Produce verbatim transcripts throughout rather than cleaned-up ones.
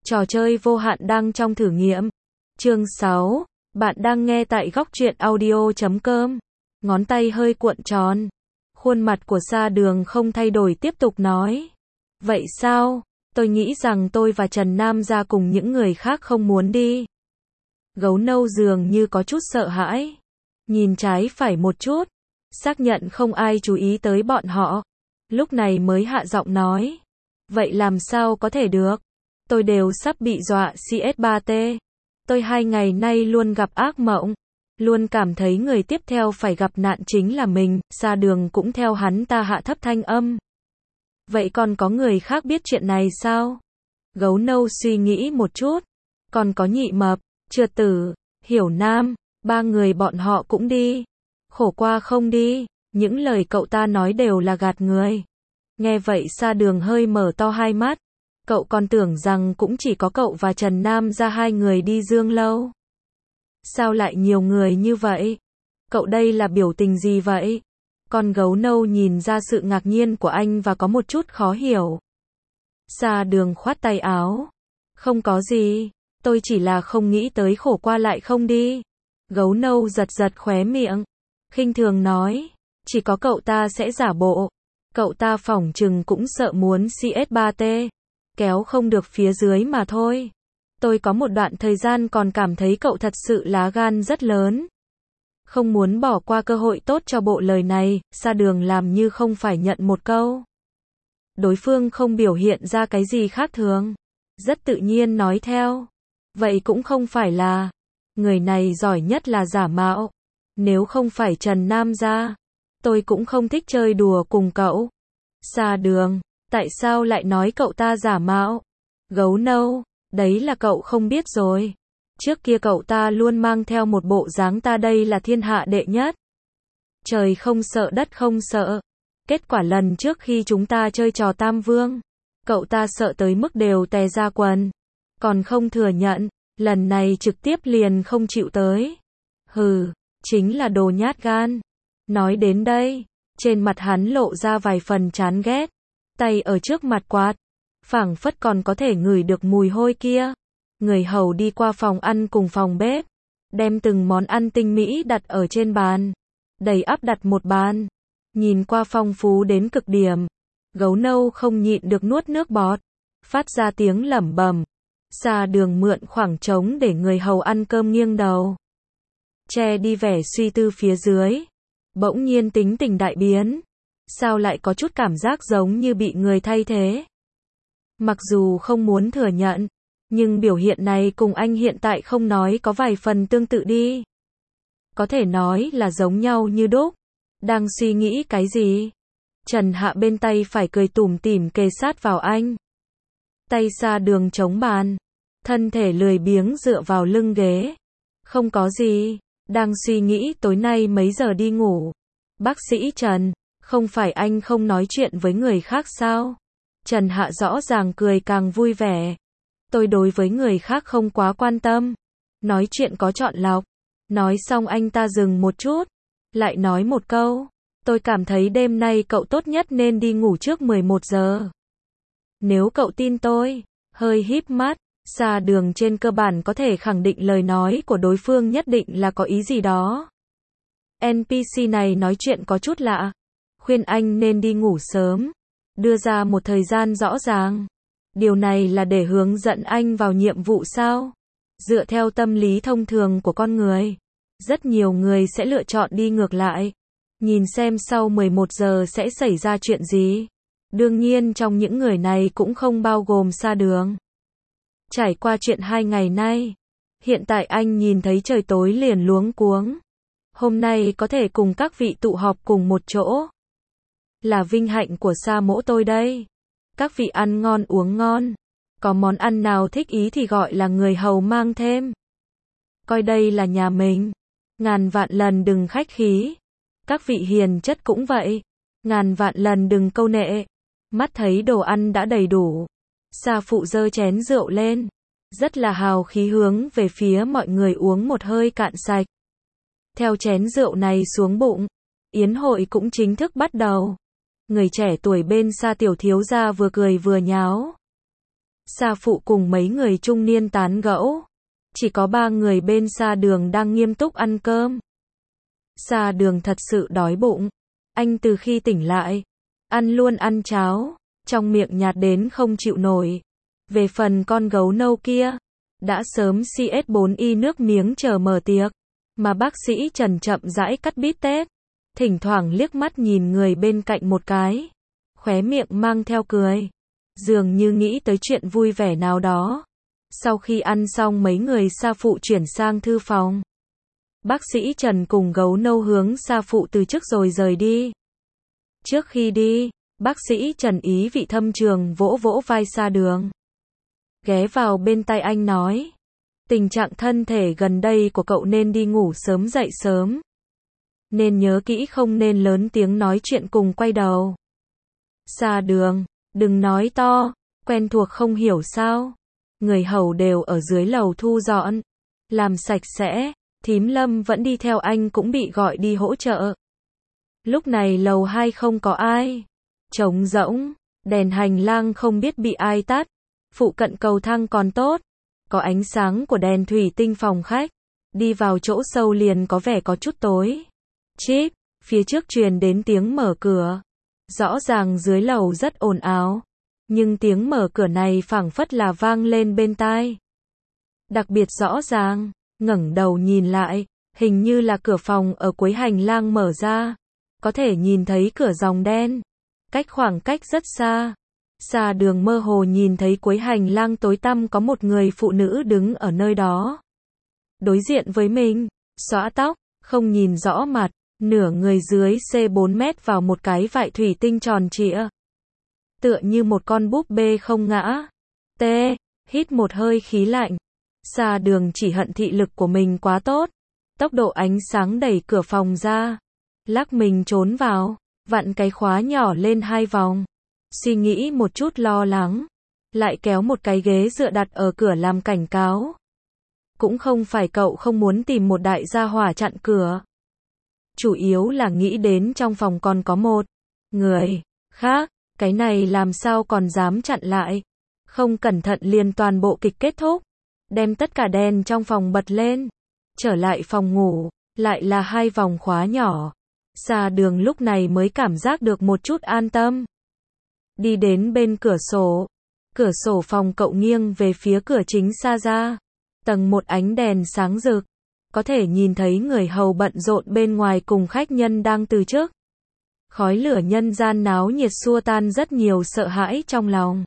Trò chơi vô hạn đang trong thử nghiệm. Chương sáu. Bạn đang nghe tại góc truyện audio chấm com. Ngón tay hơi cuộn tròn. Khuôn mặt của Sa Đường không thay đổi tiếp tục nói. Vậy sao? Tôi nghĩ rằng tôi và Trần Nam ra cùng những người khác không muốn đi. Gấu nâu dường như có chút sợ hãi. Nhìn trái phải một chút. Xác nhận không ai chú ý tới bọn họ. Lúc này mới hạ giọng nói. Vậy làm sao có thể được? Tôi đều sắp bị dọa xê ét ba tê. Tôi hai ngày nay luôn gặp ác mộng. Luôn cảm thấy người tiếp theo phải gặp nạn chính là mình. Sa Đường cũng theo hắn ta hạ thấp thanh âm. Vậy còn có người khác biết chuyện này sao? Gấu nâu suy nghĩ một chút. Còn có Nhị Mập, Trượt Tử, Hiểu Nam, ba người bọn họ cũng đi. Khổ qua không đi. Những lời cậu ta nói đều là gạt người. Nghe vậy Sa Đường hơi mở to hai mắt. Cậu còn tưởng rằng cũng chỉ có cậu và Trần Nam ra hai người đi Dương Lâu. Sao lại nhiều người như vậy? Cậu đây là biểu tình gì vậy? Con gấu nâu nhìn ra sự ngạc nhiên của anh và có một chút khó hiểu. Sa Đường khoát tay áo. Không có gì, tôi chỉ là không nghĩ tới khổ qua lại không đi. Gấu nâu giật giật khóe miệng. Khinh thường nói, chỉ có cậu ta sẽ giả bộ. Cậu ta phỏng chừng cũng sợ muốn xê ét ba tê. Kéo không được phía dưới mà thôi. Tôi có một đoạn thời gian còn cảm thấy cậu thật sự lá gan rất lớn. Không muốn bỏ qua cơ hội tốt cho bộ lời này, Sa Đường làm như không phải nhận một câu. Đối phương không biểu hiện ra cái gì khác thường. Rất tự nhiên nói theo. Vậy cũng không phải là. Người này giỏi nhất là giả mạo. Nếu không phải Trần Nam ra, tôi cũng không thích chơi đùa cùng cậu. Sa Đường, tại sao lại nói cậu ta giả mạo? Gấu nâu, đấy là cậu không biết rồi. Trước kia cậu ta luôn mang theo một bộ dáng ta đây là thiên hạ đệ nhất. Trời không sợ đất không sợ. Kết quả lần trước khi chúng ta chơi trò Tam Vương, cậu ta sợ tới mức đều tè ra quần. Còn không thừa nhận, lần này trực tiếp liền không chịu tới. Hừ, chính là đồ nhát gan. Nói đến đây, trên mặt hắn lộ ra vài phần chán ghét. Tay ở trước mặt quạt, phảng phất còn có thể ngửi được mùi hôi kia. Người hầu đi qua phòng ăn cùng phòng bếp, đem từng món ăn tinh mỹ đặt ở trên bàn. Đầy ắp đặt một bàn, nhìn qua phong phú đến cực điểm. Gấu nâu không nhịn được nuốt nước bọt, phát ra tiếng lẩm bẩm. Sa Đường mượn khoảng trống để người hầu ăn cơm nghiêng đầu, che đi vẻ suy tư phía dưới. Bỗng nhiên tính tình đại biến. Sao lại có chút cảm giác giống như bị người thay thế? Mặc dù không muốn thừa nhận, nhưng biểu hiện này cùng anh hiện tại không nói có vài phần tương tự đi. Có thể nói là giống nhau như đúc. Đang suy nghĩ cái gì? Trần Hạ bên tay phải cười tủm tỉm kề sát vào anh. Tay Sa Đường chống bàn, thân thể lười biếng dựa vào lưng ghế. Không có gì, đang suy nghĩ tối nay mấy giờ đi ngủ. Bác sĩ Trần, không phải anh không nói chuyện với người khác sao? Trần Hạ rõ ràng cười càng vui vẻ. Tôi đối với người khác không quá quan tâm. Nói chuyện có chọn lọc. Nói xong anh ta dừng một chút. Lại nói một câu. Tôi cảm thấy đêm nay cậu tốt nhất nên đi ngủ trước mười một giờ. Nếu cậu tin tôi. Hơi híp mắt. Sa Đường trên cơ bản có thể khẳng định lời nói của đối phương nhất định là có ý gì đó. en pê xê này nói chuyện có chút lạ. Khuyên anh nên đi ngủ sớm. Đưa ra một thời gian rõ ràng. Điều này là để hướng dẫn anh vào nhiệm vụ sao? Dựa theo tâm lý thông thường của con người, rất nhiều người sẽ lựa chọn đi ngược lại. Nhìn xem sau mười một giờ sẽ xảy ra chuyện gì. Đương nhiên trong những người này cũng không bao gồm Sa Đường. Trải qua chuyện hai ngày nay, hiện tại anh nhìn thấy trời tối liền luống cuống. Hôm nay có thể cùng các vị tụ họp cùng một chỗ. Là vinh hạnh của Sa mỗ tôi đây. Các vị ăn ngon uống ngon. Có món ăn nào thích ý thì gọi là người hầu mang thêm. Coi đây là nhà mình. Ngàn vạn lần đừng khách khí. Các vị hiền chất cũng vậy. Ngàn vạn lần đừng câu nệ. Mắt thấy đồ ăn đã đầy đủ. Sa phụ giơ chén rượu lên. Rất là hào khí hướng về phía mọi người uống một hơi cạn sạch. Theo chén rượu này xuống bụng, yến hội cũng chính thức bắt đầu. Người trẻ tuổi bên Sa tiểu thiếu gia vừa cười vừa nháo. Sa phụ cùng mấy người trung niên tán gẫu. Chỉ có ba người bên Sa Đường đang nghiêm túc ăn cơm. Sa Đường thật sự đói bụng. Anh từ khi tỉnh lại, ăn luôn ăn cháo, trong miệng nhạt đến không chịu nổi. Về phần con gấu nâu kia, đã sớm xê ét bốn y nước miếng chờ mở tiệc, mà bác sĩ Trần chậm rãi cắt bít tết, thỉnh thoảng liếc mắt nhìn người bên cạnh một cái, khóe miệng mang theo cười, dường như nghĩ tới chuyện vui vẻ nào đó. Sau khi ăn xong mấy người Sa phụ chuyển sang thư phòng. Bác sĩ Trần cùng gấu nâu hướng Sa phụ từ chức rồi rời đi. Trước khi đi, bác sĩ Trần ý vị thâm trường vỗ vỗ vai Sa Đường. Ghé vào bên tai anh nói, tình trạng thân thể gần đây của cậu nên đi ngủ sớm dậy sớm. Nên nhớ kỹ không nên lớn tiếng nói chuyện cùng quay đầu. Sa Đường, đừng nói to, quen thuộc không hiểu sao. Người hầu đều ở dưới lầu thu dọn, làm sạch sẽ, thím Lâm vẫn đi theo anh cũng bị gọi đi hỗ trợ. Lúc này lầu hai không có ai, trống rỗng, đèn hành lang không biết bị ai tắt, phụ cận cầu thang còn tốt, có ánh sáng của đèn thủy tinh phòng khách, đi vào chỗ sâu liền có vẻ có chút tối. Chip, phía trước truyền đến tiếng mở cửa, rõ ràng dưới lầu rất ồn ào, nhưng tiếng mở cửa này phảng phất là vang lên bên tai. Đặc biệt rõ ràng, ngẩng đầu nhìn lại, hình như là cửa phòng ở cuối hành lang mở ra, có thể nhìn thấy cửa dòng đen, cách khoảng cách rất xa. Sa Đường mơ hồ nhìn thấy cuối hành lang tối tăm có một người phụ nữ đứng ở nơi đó. Đối diện với mình, xõa tóc, không nhìn rõ mặt, nửa người dưới xê bốn mét vào một cái vại thủy tinh tròn trịa. Tựa như một con búp bê không ngã. Tê, hít một hơi khí lạnh. Sa Đường chỉ hận thị lực của mình quá tốt. Tốc độ ánh sáng đẩy cửa phòng ra. Lắc mình trốn vào, vặn cái khóa nhỏ lên hai vòng. Suy nghĩ một chút lo lắng. Lại kéo một cái ghế dựa đặt ở cửa làm cảnh cáo. Cũng không phải cậu không muốn tìm một đại gia hỏa chặn cửa. Chủ yếu là nghĩ đến trong phòng còn có một người khác. Cái này làm sao còn dám chặn lại. Không cẩn thận liền toàn bộ kịch kết thúc. Đem tất cả đèn trong phòng bật lên. Trở lại phòng ngủ, lại là hai vòng khóa nhỏ. Sa Đường lúc này mới cảm giác được một chút an tâm. Đi đến bên cửa sổ. Cửa sổ phòng cậu nghiêng về phía cửa chính xa ra. Tầng một ánh đèn sáng rực. Có thể nhìn thấy người hầu bận rộn bên ngoài cùng khách nhân đang từ chức. Khói lửa nhân gian náo nhiệt xua tan rất nhiều sợ hãi trong lòng.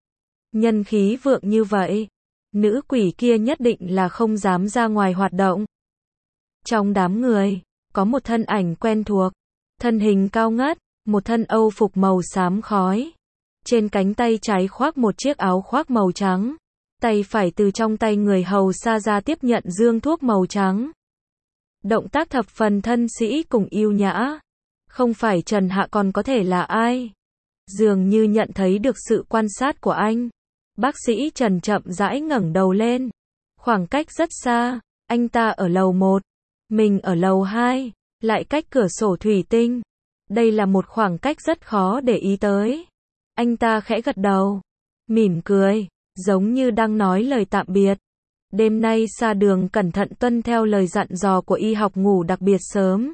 Nhân khí vượng như vậy, nữ quỷ kia nhất định là không dám ra ngoài hoạt động. Trong đám người, có một thân ảnh quen thuộc, thân hình cao ngất, một thân âu phục màu xám khói. Trên cánh tay trái khoác một chiếc áo khoác màu trắng, tay phải từ trong tay người hầu xa ra tiếp nhận dương thuốc màu trắng. Động tác thập phần thân sĩ cùng yêu nhã. Không phải Trần Hạ còn có thể là ai? Dường như nhận thấy được sự quan sát của anh. Bác sĩ Trần chậm rãi ngẩng đầu lên. Khoảng cách rất xa, anh ta ở lầu một, mình ở lầu hai, lại cách cửa sổ thủy tinh. Đây là một khoảng cách rất khó để ý tới. Anh ta khẽ gật đầu, mỉm cười, giống như đang nói lời tạm biệt. Đêm nay Sa Đường cẩn thận tuân theo lời dặn dò của y học ngủ đặc biệt sớm.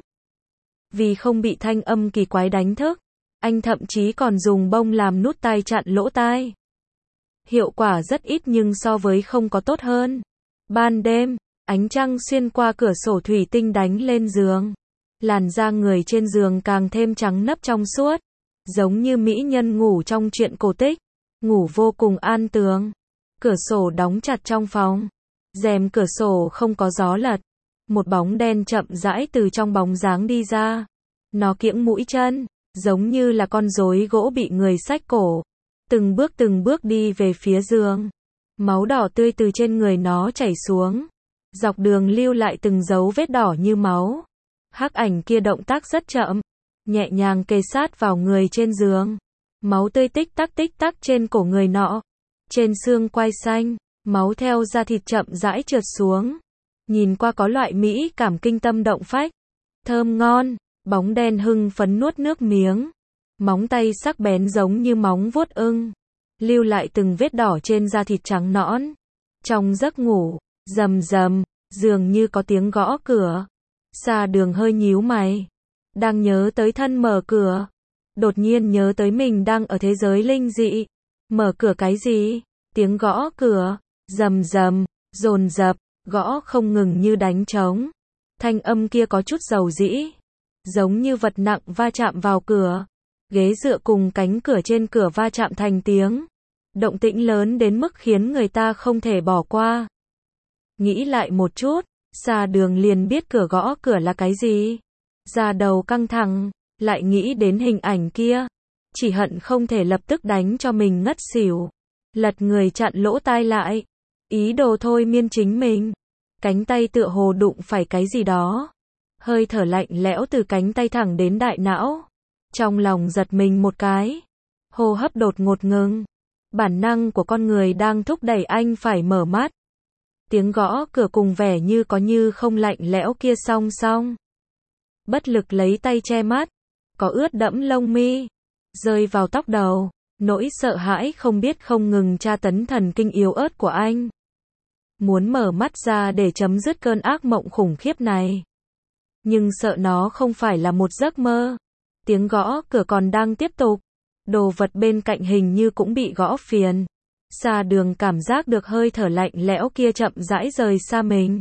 Vì không bị thanh âm kỳ quái đánh thức, anh thậm chí còn dùng bông làm nút tai chặn lỗ tai. Hiệu quả rất ít nhưng so với không có tốt hơn. Ban đêm, ánh trăng xuyên qua cửa sổ thủy tinh đánh lên giường. Làn da người trên giường càng thêm trắng nấp trong suốt, giống như mỹ nhân ngủ trong truyện cổ tích, ngủ vô cùng an tường. Cửa sổ đóng chặt trong phòng, rèm cửa sổ không có gió lật. Một bóng đen chậm rãi từ trong bóng dáng đi ra. Nó kiễng mũi chân, giống như là con rối gỗ bị người xách cổ. Từng bước từng bước đi về phía giường. Máu đỏ tươi từ trên người nó chảy xuống. Dọc đường lưu lại từng dấu vết đỏ như máu. Hắc ảnh kia động tác rất chậm, nhẹ nhàng kề sát vào người trên giường. Máu tươi tích tắc tích tắc trên cổ người nọ. Trên xương quai xanh, máu theo da thịt chậm rãi trượt xuống. Nhìn qua có loại mỹ cảm kinh tâm động phách. Thơm ngon, bóng đen hưng phấn nuốt nước miếng. Móng tay sắc bén giống như móng vuốt ưng. lưu lại từng vết đỏ trên da thịt trắng nõn. Trong giấc ngủ, rầm rầm, dường như có tiếng gõ cửa. Sa Đường hơi nhíu mày. Đang nhớ tới thân mở cửa. Đột nhiên nhớ tới mình đang ở thế giới linh dị. Mở cửa cái gì? Tiếng gõ cửa, rầm rầm, dồn dập, gõ không ngừng như đánh trống. Thanh âm kia có chút dầu dĩ, giống như vật nặng va chạm vào cửa. Ghế dựa cùng cánh cửa trên cửa va chạm thành tiếng. Động tĩnh lớn đến mức khiến người ta không thể bỏ qua. Nghĩ lại một chút, Sa Đường liền biết cửa gõ cửa là cái gì. Da đầu căng thẳng, lại nghĩ đến hình ảnh kia. Chỉ hận không thể lập tức đánh cho mình ngất xỉu. Lật người chặn lỗ tai lại. Ý đồ thôi miên chính mình. Cánh tay tựa hồ đụng phải cái gì đó. Hơi thở lạnh lẽo từ cánh tay thẳng đến đại não. Trong lòng giật mình một cái. Hô hấp đột ngột ngừng. Bản năng của con người đang thúc đẩy anh phải mở mắt. Tiếng gõ cửa cùng vẻ như có như không lạnh lẽo kia song song. Bất lực lấy tay che mắt. Có ướt đẫm lông mi. Rơi vào tóc đầu. Nỗi sợ hãi không biết không ngừng tra tấn thần kinh yếu ớt của anh. Muốn mở mắt ra để chấm dứt cơn ác mộng khủng khiếp này. Nhưng sợ nó không phải là một giấc mơ. Tiếng gõ cửa còn đang tiếp tục. Đồ vật bên cạnh hình như cũng bị gõ phiền. Sa Đường cảm giác được hơi thở lạnh lẽo kia chậm rãi rời xa mình.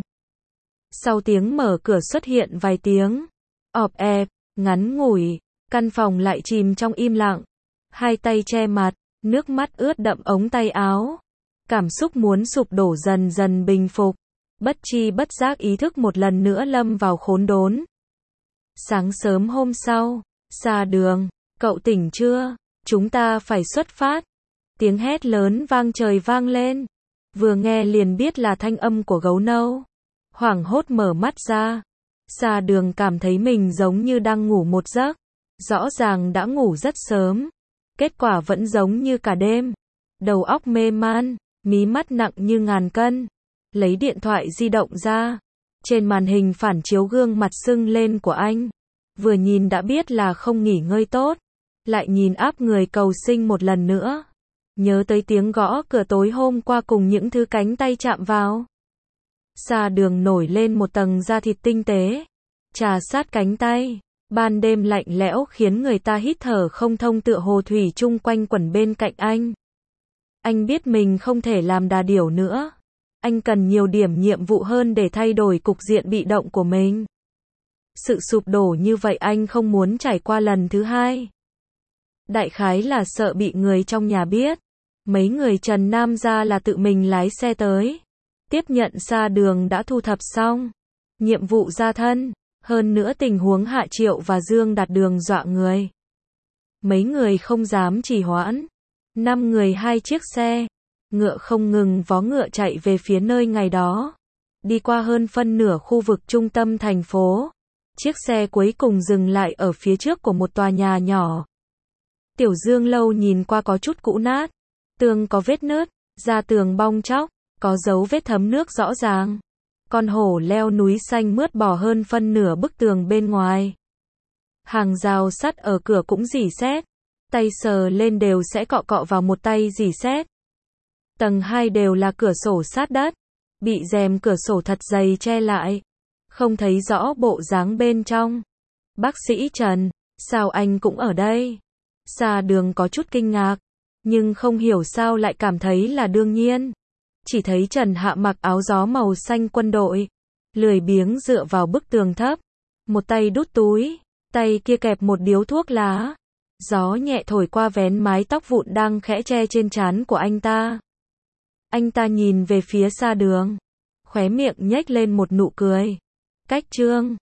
Sau tiếng mở cửa xuất hiện vài tiếng. Ọp ẹp, ngắn ngủi. Căn phòng lại chìm trong im lặng. Hai tay che mặt, nước mắt ướt đậm ống tay áo. Cảm xúc muốn sụp đổ dần dần bình phục. Bất chi bất giác ý thức một lần nữa lâm vào khốn đốn. Sáng sớm hôm sau, Sa Đường, cậu tỉnh chưa? Chúng ta phải xuất phát. Tiếng hét lớn vang trời vang lên. Vừa nghe liền biết là thanh âm của gấu nâu. Hoảng hốt mở mắt ra. Sa Đường cảm thấy mình giống như đang ngủ một giấc. Rõ ràng đã ngủ rất sớm. Kết quả vẫn giống như cả đêm. Đầu óc mê man, mí mắt nặng như ngàn cân. Lấy điện thoại di động ra. Trên màn hình phản chiếu gương mặt sưng lên của anh. Vừa nhìn đã biết là không nghỉ ngơi tốt. Lại nhìn áp người cầu sinh một lần nữa. Nhớ tới tiếng gõ cửa tối hôm qua cùng những thứ cánh tay chạm vào. Sa Đường nổi lên một tầng da thịt tinh tế. Trà sát cánh tay. Ban đêm lạnh lẽo khiến người ta hít thở không thông tựa hồ thủy chung quanh quẩn bên cạnh anh. Anh biết mình không thể làm đà điểu nữa. Anh cần nhiều điểm nhiệm vụ hơn để thay đổi cục diện bị động của mình. Sự sụp đổ như vậy anh không muốn trải qua lần thứ hai. Đại khái là sợ bị người trong nhà biết. Mấy người Trần Nam gia là tự mình lái xe tới. Tiếp nhận Sa Đường đã thu thập xong. Nhiệm vụ ra thân. Hơn nữa tình huống Hạ Triệu và Dương Đạt Đường dọa người. Mấy người không dám trì hoãn. Năm người hai chiếc xe. Ngựa không ngừng vó ngựa chạy về phía nơi ngày đó. Đi qua hơn phân nửa khu vực trung tâm thành phố. Chiếc xe cuối cùng dừng lại ở phía trước của một tòa nhà nhỏ. Tiểu Dương lâu nhìn qua có chút cũ nát. Tường có vết nứt, da tường bong tróc, có dấu vết thấm nước rõ ràng. Con hổ leo núi xanh mướt bò hơn phân nửa bức tường bên ngoài. Hàng rào sắt ở cửa cũng rỉ sét. Tay sờ lên đều sẽ cọ cọ vào một tay rỉ sét. Tầng hai đều là cửa sổ sát đất. Bị rèm cửa sổ thật dày che lại. Không thấy rõ bộ dáng bên trong. Bác sĩ Trần, sao anh cũng ở đây? Sa Đường có chút kinh ngạc. Nhưng không hiểu sao lại cảm thấy là đương nhiên. Chỉ thấy Trần Hạ mặc áo gió màu xanh quân đội. Lười biếng dựa vào bức tường thấp. Một tay đút túi. Tay kia kẹp một điếu thuốc lá. Gió nhẹ thổi qua vén mái tóc vụn đang khẽ che trên trán của anh ta. Anh ta nhìn về phía Sa Đường. Khóe miệng nhếch lên một nụ cười. Cách trương.